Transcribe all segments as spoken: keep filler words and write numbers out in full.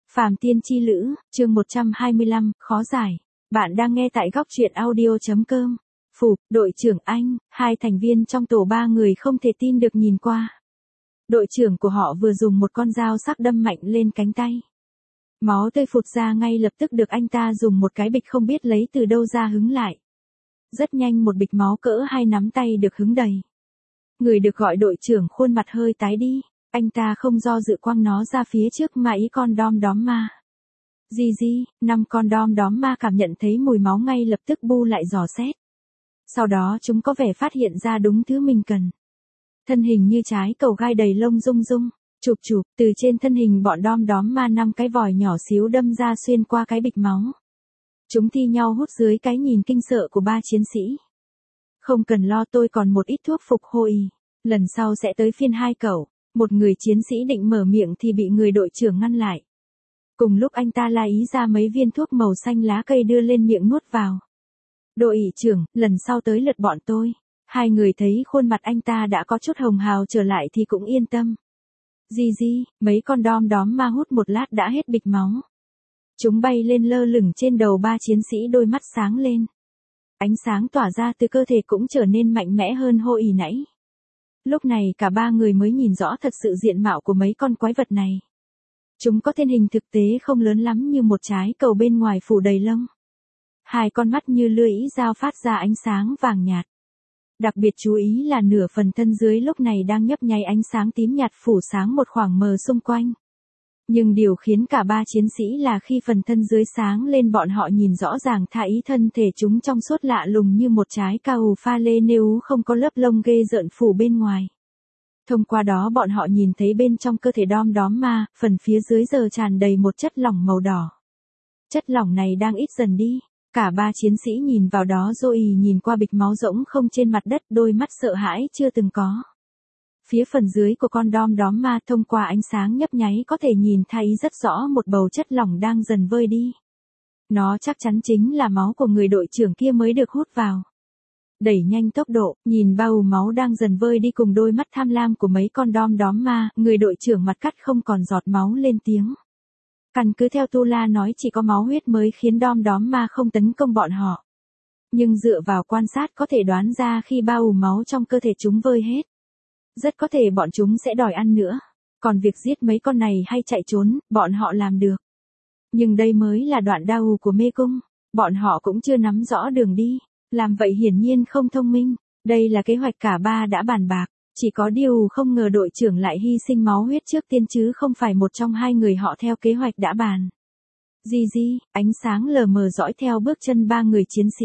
Phàm Tiên Chi Lữ, chương một trăm hai mươi lăm, khó giải. Bạn đang nghe tại góc truyện audio chấm com. Phục, đội trưởng Anh, hai thành viên trong tổ ba người không thể tin được nhìn qua. Đội trưởng của họ vừa dùng một con dao sắc đâm mạnh lên cánh tay. Máu tươi phụt ra ngay lập tức được anh ta dùng một cái bịch không biết lấy từ đâu ra hứng lại. Rất nhanh một bịch máu cỡ hai nắm tay được hứng đầy. Người được gọi đội trưởng khuôn mặt hơi tái đi. Anh ta không do dự quăng nó ra phía trước mà ý con đom đóm ma. Gì gì, năm con đom đóm ma cảm nhận thấy mùi máu ngay lập tức bu lại dò xét. Sau đó chúng có vẻ phát hiện ra đúng thứ mình cần. Thân hình như trái cầu gai đầy lông rung rung, chụp chụp, từ trên thân hình bọn đom đóm ma năm cái vòi nhỏ xíu đâm ra xuyên qua cái bịch máu. Chúng thi nhau hút dưới cái nhìn kinh sợ của ba chiến sĩ. Không cần lo, tôi còn một ít thuốc phục hồi. Lần sau sẽ tới phiên hai cậu. Một người chiến sĩ định mở miệng thì bị người đội trưởng ngăn lại. Cùng lúc anh ta la ý ra mấy viên thuốc màu xanh lá cây đưa lên miệng nuốt vào. Đội trưởng, lần sau tới lượt bọn tôi. Hai người thấy khuôn mặt anh ta đã có chút hồng hào trở lại thì cũng yên tâm. Gì gì, mấy con đom đóm ma hút một lát đã hết bịch máu. Chúng bay lên lơ lửng trên đầu ba chiến sĩ, đôi mắt sáng lên. Ánh sáng tỏa ra từ cơ thể cũng trở nên mạnh mẽ hơn hồi nãy. Lúc này cả ba người mới nhìn rõ thật sự diện mạo của mấy con quái vật này. Chúng có thân hình thực tế không lớn lắm như một trái cầu bên ngoài phủ đầy lông. Hai con mắt như lưỡi dao phát ra ánh sáng vàng nhạt. Đặc biệt chú ý là nửa phần thân dưới lúc này đang nhấp nháy ánh sáng tím nhạt phủ sáng một khoảng mờ xung quanh. Nhưng điều khiến cả ba chiến sĩ là khi phần thân dưới sáng lên bọn họ nhìn rõ ràng tha ý thân thể chúng trong suốt lạ lùng như một trái cau pha lê nếu không có lớp lông ghê rợn phủ bên ngoài. Thông qua đó bọn họ nhìn thấy bên trong cơ thể đom đóm ma, phần phía dưới giờ tràn đầy một chất lỏng màu đỏ. Chất lỏng này đang ít dần đi. Cả ba chiến sĩ nhìn vào đó rồi nhìn qua bịch máu rỗng không trên mặt đất, đôi mắt sợ hãi chưa từng có. Phía phần dưới của con đom đóm ma thông qua ánh sáng nhấp nháy có thể nhìn thấy rất rõ một bầu chất lỏng đang dần vơi đi. Nó chắc chắn chính là máu của người đội trưởng kia mới được hút vào. Đẩy nhanh tốc độ, nhìn bầu máu đang dần vơi đi cùng đôi mắt tham lam của mấy con đom đóm ma, người đội trưởng mặt cắt không còn giọt máu lên tiếng. Căn cứ theo Tu La nói chỉ có máu huyết mới khiến đom đóm ma không tấn công bọn họ. Nhưng dựa vào quan sát có thể đoán ra khi bao máu trong cơ thể chúng vơi hết. Rất có thể bọn chúng sẽ đòi ăn nữa. Còn việc giết mấy con này hay chạy trốn, bọn họ làm được. Nhưng đây mới là đoạn đau của mê cung. Bọn họ cũng chưa nắm rõ đường đi. Làm vậy hiển nhiên không thông minh. Đây là kế hoạch cả ba đã bàn bạc. Chỉ có điều không ngờ đội trưởng lại hy sinh máu huyết trước tiên chứ không phải một trong hai người họ theo kế hoạch đã bàn. Gì gì, ánh sáng lờ mờ dõi theo bước chân ba người chiến sĩ.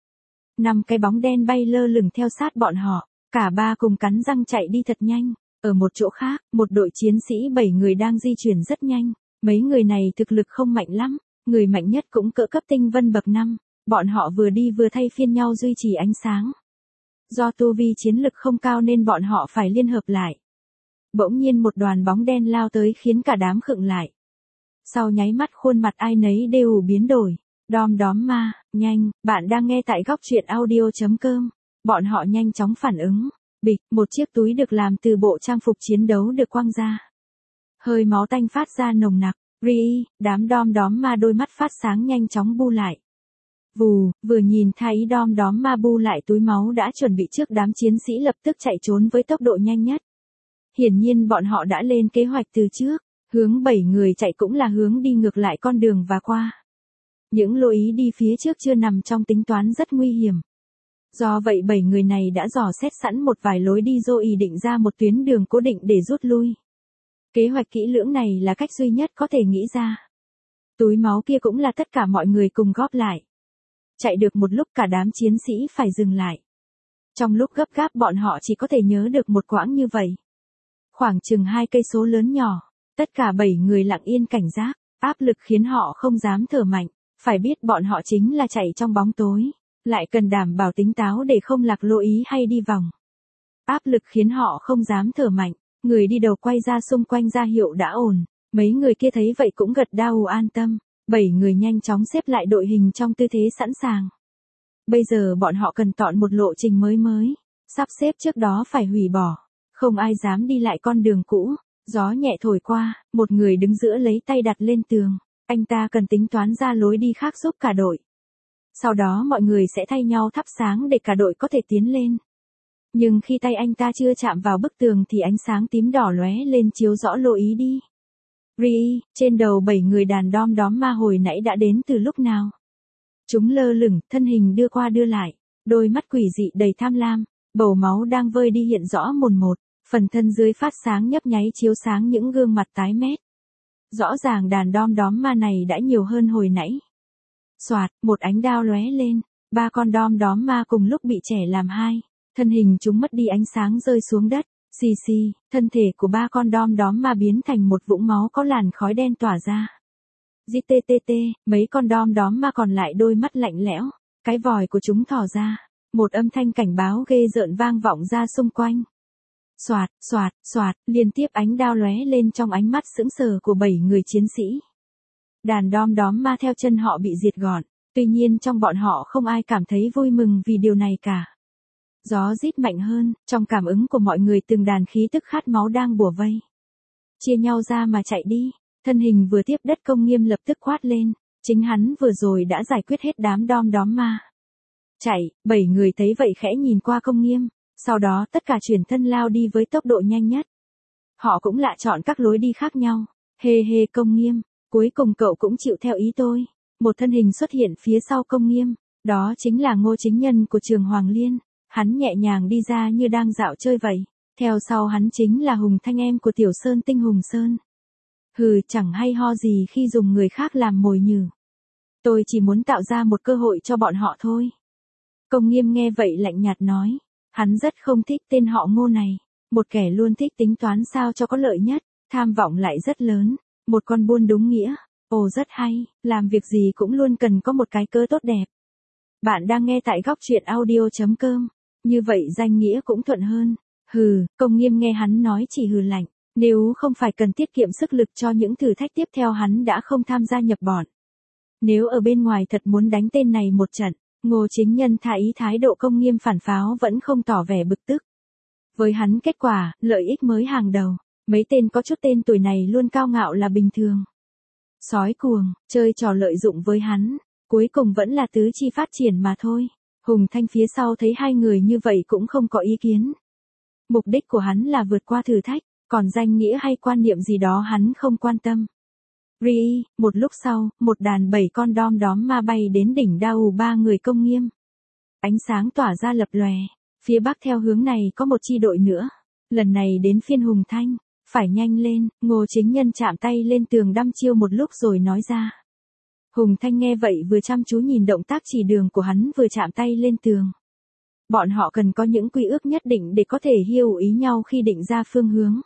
Năm cái bóng đen bay lơ lửng theo sát bọn họ. Cả ba cùng cắn răng chạy đi thật nhanh. Ở một chỗ khác, một đội chiến sĩ bảy người đang di chuyển rất nhanh. Mấy người này thực lực không mạnh lắm. Người mạnh nhất cũng cỡ cấp tinh vân bậc năm. Bọn họ vừa đi vừa thay phiên nhau duy trì ánh sáng. Do tu vi chiến lực không cao nên bọn họ phải liên hợp lại. Bỗng nhiên một đoàn bóng đen lao tới khiến cả đám khựng lại. Sau nháy mắt khuôn mặt ai nấy đều biến đổi. Đom đóm ma, nhanh, bạn đang nghe tại góc truyện audio chấm com. Bọn họ nhanh chóng phản ứng. Bịch, một chiếc túi được làm từ bộ trang phục chiến đấu được quăng ra. Hơi máu tanh phát ra nồng nặc. Ri, đám đom đóm ma đôi mắt phát sáng nhanh chóng bu lại. Vù, vừa nhìn thấy đom đóm ma bu lại túi máu đã chuẩn bị trước, đám chiến sĩ lập tức chạy trốn với tốc độ nhanh nhất. Hiển nhiên bọn họ đã lên kế hoạch từ trước, hướng bảy người chạy cũng là hướng đi ngược lại con đường và qua. Những lối ý đi phía trước chưa nằm trong tính toán rất nguy hiểm. Do vậy bảy người này đã dò xét sẵn một vài lối đi rồi ý định ra một tuyến đường cố định để rút lui. Kế hoạch kỹ lưỡng này là cách duy nhất có thể nghĩ ra. Túi máu kia cũng là tất cả mọi người cùng góp lại. Chạy được một lúc cả đám chiến sĩ phải dừng lại. Trong lúc gấp gáp bọn họ chỉ có thể nhớ được một quãng như vậy. Khoảng chừng hai cây số lớn nhỏ. Tất cả bảy người lặng yên cảnh giác. Áp lực khiến họ không dám thở mạnh. Phải biết bọn họ chính là chạy trong bóng tối. Lại cần đảm bảo tính táo để không lạc lối ý hay đi vòng. Áp lực khiến họ không dám thở mạnh. Người đi đầu quay ra xung quanh ra hiệu đã ổn. Mấy người kia thấy vậy cũng gật đầu an tâm. Bảy người nhanh chóng xếp lại đội hình trong tư thế sẵn sàng. Bây giờ bọn họ cần chọn một lộ trình mới mới. Sắp xếp trước đó phải hủy bỏ. Không ai dám đi lại con đường cũ. Gió nhẹ thổi qua, một người đứng giữa lấy tay đặt lên tường. Anh ta cần tính toán ra lối đi khác giúp cả đội. Sau đó mọi người sẽ thay nhau thắp sáng để cả đội có thể tiến lên. Nhưng khi tay anh ta chưa chạm vào bức tường thì ánh sáng tím đỏ lóe lên chiếu rõ lộ ý đi. Ri, trên đầu bảy người đàn đom đóm ma hồi nãy đã đến từ lúc nào? Chúng lơ lửng, thân hình đưa qua đưa lại, đôi mắt quỷ dị đầy tham lam, bầu máu đang vơi đi hiện rõ mồn một, phần thân dưới phát sáng nhấp nháy chiếu sáng những gương mặt tái mét. Rõ ràng đàn đom đóm ma này đã nhiều hơn hồi nãy. Soạt, một ánh đao lóe lên, ba con đom đóm ma cùng lúc bị chẻ làm hai, thân hình chúng mất đi ánh sáng rơi xuống đất. Xì xì, thân thể của ba con đom đóm ma biến thành một vũng máu có làn khói đen tỏa ra. Gitt, mấy con đom đóm ma còn lại đôi mắt lạnh lẽo, cái vòi của chúng thò ra, một âm thanh cảnh báo ghê rợn vang vọng ra xung quanh. Soạt, soạt, soạt, liên tiếp ánh đao lóe lên trong ánh mắt sững sờ của bảy người chiến sĩ. Đàn đom đóm ma theo chân họ bị diệt gọn, tuy nhiên trong bọn họ không ai cảm thấy vui mừng vì điều này cả. Gió rít mạnh hơn, trong cảm ứng của mọi người từng đàn khí tức khát máu đang bủa vây. Chia nhau ra mà chạy đi, thân hình vừa tiếp đất Công Nghiêm lập tức quát lên, chính hắn vừa rồi đã giải quyết hết đám đom đóm ma. Chạy, bảy người thấy vậy khẽ nhìn qua Công Nghiêm, sau đó tất cả chuyển thân lao đi với tốc độ nhanh nhất. Họ cũng lựa chọn các lối đi khác nhau, hê hê Công Nghiêm, cuối cùng cậu cũng chịu theo ý tôi. Một thân hình xuất hiện phía sau Công Nghiêm, đó chính là Ngô Chính Nhân của trường Hoàng Liên. Hắn nhẹ nhàng đi ra như đang dạo chơi vậy, theo sau hắn chính là Hùng Thanh em của Tiểu Sơn Tinh Hùng Sơn. Hừ, chẳng hay ho gì khi dùng người khác làm mồi nhử. Tôi chỉ muốn tạo ra một cơ hội cho bọn họ thôi. Công Nghiêm nghe vậy lạnh nhạt nói, hắn rất không thích tên họ Ngô này, một kẻ luôn thích tính toán sao cho có lợi nhất, tham vọng lại rất lớn, một con buôn đúng nghĩa. Ồ rất hay, làm việc gì cũng luôn cần có một cái cớ tốt đẹp. Bạn đang nghe tại góc truyện audio chấm com. Như vậy danh nghĩa cũng thuận hơn. Hừ, Công Nghiêm nghe hắn nói chỉ hừ lạnh. Nếu không phải cần tiết kiệm sức lực cho những thử thách tiếp theo hắn đã không tham gia nhập bọn. Nếu ở bên ngoài thật muốn đánh tên này một trận, Ngô Chính Nhân tha ý thái độ Công Nghiêm phản pháo vẫn không tỏ vẻ bực tức. Với hắn kết quả, lợi ích mới hàng đầu. Mấy tên có chút tên tuổi này luôn cao ngạo là bình thường. Sói cuồng, chơi trò lợi dụng với hắn, cuối cùng vẫn là tứ chi phát triển mà thôi. Hùng Thanh phía sau thấy hai người như vậy cũng không có ý kiến. Mục đích của hắn là vượt qua thử thách, còn danh nghĩa hay quan niệm gì đó hắn không quan tâm. Ri, một lúc sau, một đàn bảy con đom đóm ma bay đến đỉnh Đao ba người Công Nghiêm. Ánh sáng tỏa ra lập lòe, phía bắc theo hướng này có một chi đội nữa. Lần này đến phiên Hùng Thanh, phải nhanh lên, Ngô Chính Nhân chạm tay lên tường đăm chiêu một lúc rồi nói ra. Hùng Thanh nghe vậy vừa chăm chú nhìn động tác chỉ đường của hắn vừa chạm tay lên tường. Bọn họ cần có những quy ước nhất định để có thể hiểu ý nhau khi định ra phương hướng.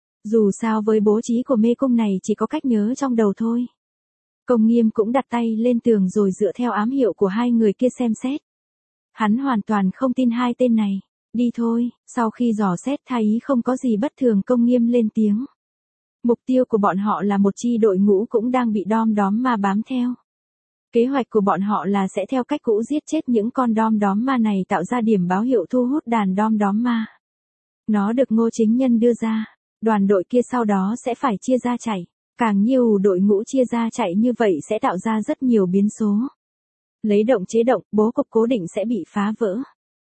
Dù sao với bố trí của mê cung này chỉ có cách nhớ trong đầu thôi. Công Nghiêm cũng đặt tay lên tường rồi dựa theo ám hiệu của hai người kia xem xét. Hắn hoàn toàn không tin hai tên này. Đi thôi, sau khi dò xét thấy không có gì bất thường Công Nghiêm lên tiếng. Mục tiêu của bọn họ là một chi đội ngũ cũng đang bị đom đóm ma bám theo. Kế hoạch của bọn họ là sẽ theo cách cũ giết chết những con đom đóm ma này tạo ra điểm báo hiệu thu hút đàn đom đóm ma. Nó được Ngô Chính Nhân đưa ra, đoàn đội kia sau đó sẽ phải chia ra chạy. Càng nhiều đội ngũ chia ra chạy như vậy sẽ tạo ra rất nhiều biến số. Lấy động chế động, bố cục cố định sẽ bị phá vỡ.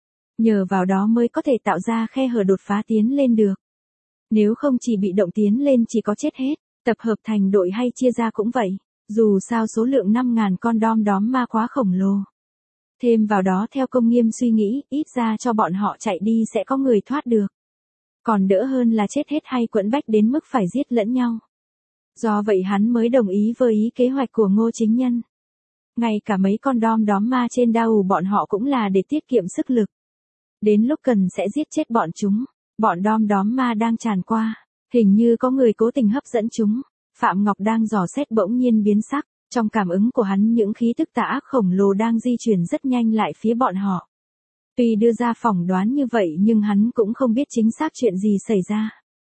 Nhờ vào đó mới có thể tạo ra khe hở đột phá tiến lên được. Nếu không chỉ bị động tiến lên chỉ có chết hết, tập hợp thành đội hay chia ra cũng vậy, dù sao số lượng năm nghìn con đom đóm ma quá khổng lồ. Thêm vào đó theo Công Nghiêm suy nghĩ, ít ra cho bọn họ chạy đi sẽ có người thoát được. Còn đỡ hơn là chết hết hay quẫn bách đến mức phải giết lẫn nhau. Do vậy hắn mới đồng ý với ý kế hoạch của Ngô Chính Nhân. Ngay cả mấy con đom đóm ma trên Đao bọn họ cũng là để tiết kiệm sức lực. Đến lúc cần sẽ giết chết bọn chúng. Bọn đom đóm ma đang tràn qua, hình như có người cố tình hấp dẫn chúng. Phạm Ngọc đang dò xét bỗng nhiên biến sắc, trong cảm ứng của hắn những khí tức tà ác khổng lồ đang di chuyển rất nhanh lại phía bọn họ. Tuy đưa ra phỏng đoán như vậy nhưng hắn cũng không biết chính xác chuyện gì xảy ra.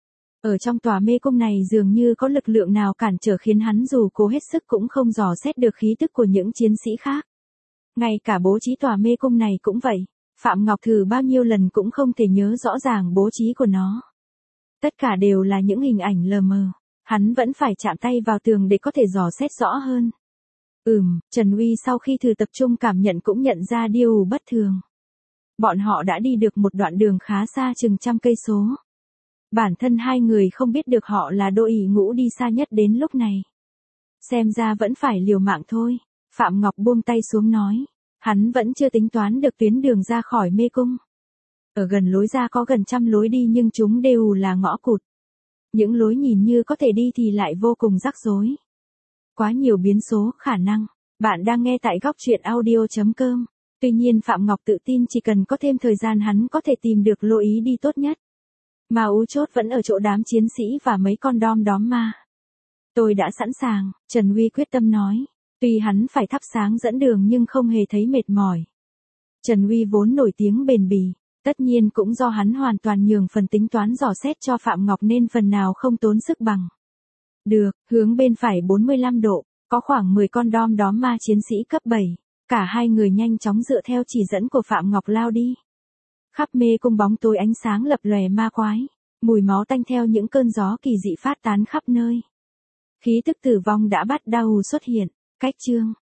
Ở trong tòa mê cung này dường như có lực lượng nào cản trở khiến hắn dù cố hết sức cũng không dò xét được khí tức của những chiến sĩ khác. Ngay cả bố trí tòa mê cung này cũng vậy. Phạm Ngọc thử bao nhiêu lần cũng không thể nhớ rõ ràng bố trí của nó. Tất cả đều là những hình ảnh lờ mờ. Hắn vẫn phải chạm tay vào tường để có thể dò xét rõ hơn. Ừm, Trần Uy sau khi thử tập trung cảm nhận cũng nhận ra điều bất thường. Bọn họ đã đi được một đoạn đường khá xa chừng trăm cây số. Bản thân hai người không biết được họ là đội ngũ đi xa nhất đến lúc này. Xem ra vẫn phải liều mạng thôi. Phạm Ngọc buông tay xuống nói. Hắn vẫn chưa tính toán được tuyến đường ra khỏi mê cung. Ở gần lối ra có gần trăm lối đi nhưng chúng đều là ngõ cụt. Những lối nhìn như có thể đi thì lại vô cùng rắc rối. Quá nhiều biến số, khả năng. Bạn đang nghe tại góc truyện audio chấm com. Tuy nhiên Phạm Ngọc tự tin chỉ cần có thêm thời gian hắn có thể tìm được lối ý đi tốt nhất. Mà ú chốt vẫn ở chỗ đám chiến sĩ và mấy con đom đóm ma. Tôi đã sẵn sàng, Trần Huy quyết tâm nói. Tuy hắn phải thắp sáng dẫn đường nhưng không hề thấy mệt mỏi. Trần Huy vốn nổi tiếng bền bỉ. Tất nhiên cũng do hắn hoàn toàn nhường phần tính toán dò xét cho Phạm Ngọc nên phần nào không tốn sức bằng. Được, hướng bên phải bốn mươi lăm độ, có khoảng mười con đom đóm ma chiến sĩ cấp bảy. Cả hai người nhanh chóng dựa theo chỉ dẫn của Phạm Ngọc lao đi. Khắp mê cung bóng tối ánh sáng lập lòe ma quái. Mùi máu tanh theo những cơn gió kỳ dị phát tán khắp nơi. Khí tức tử vong đã bắt đầu xuất hiện. Cách chương.